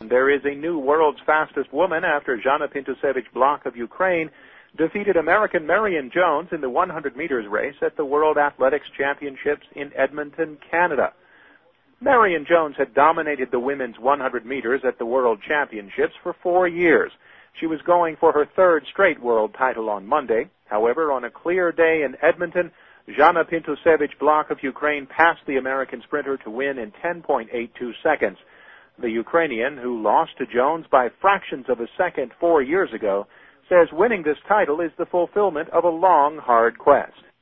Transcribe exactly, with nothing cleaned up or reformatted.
There is a new world's fastest woman after Zhana Pintusevich-Bloch of Ukraine defeated American Marion Jones in the one hundred meters race at the World Athletics Championships in Edmonton, Canada. Marion Jones had dominated the women's one hundred meters at the World Championships for four years. She was going for her third straight world title on Monday. However, on a clear day in Edmonton, Zhana Pintusevich-Bloch of Ukraine passed the American sprinter to win in ten point eight two seconds. The Ukrainian, who lost to Jones by fractions of a second four years ago, says winning this title is the fulfillment of a long, hard quest.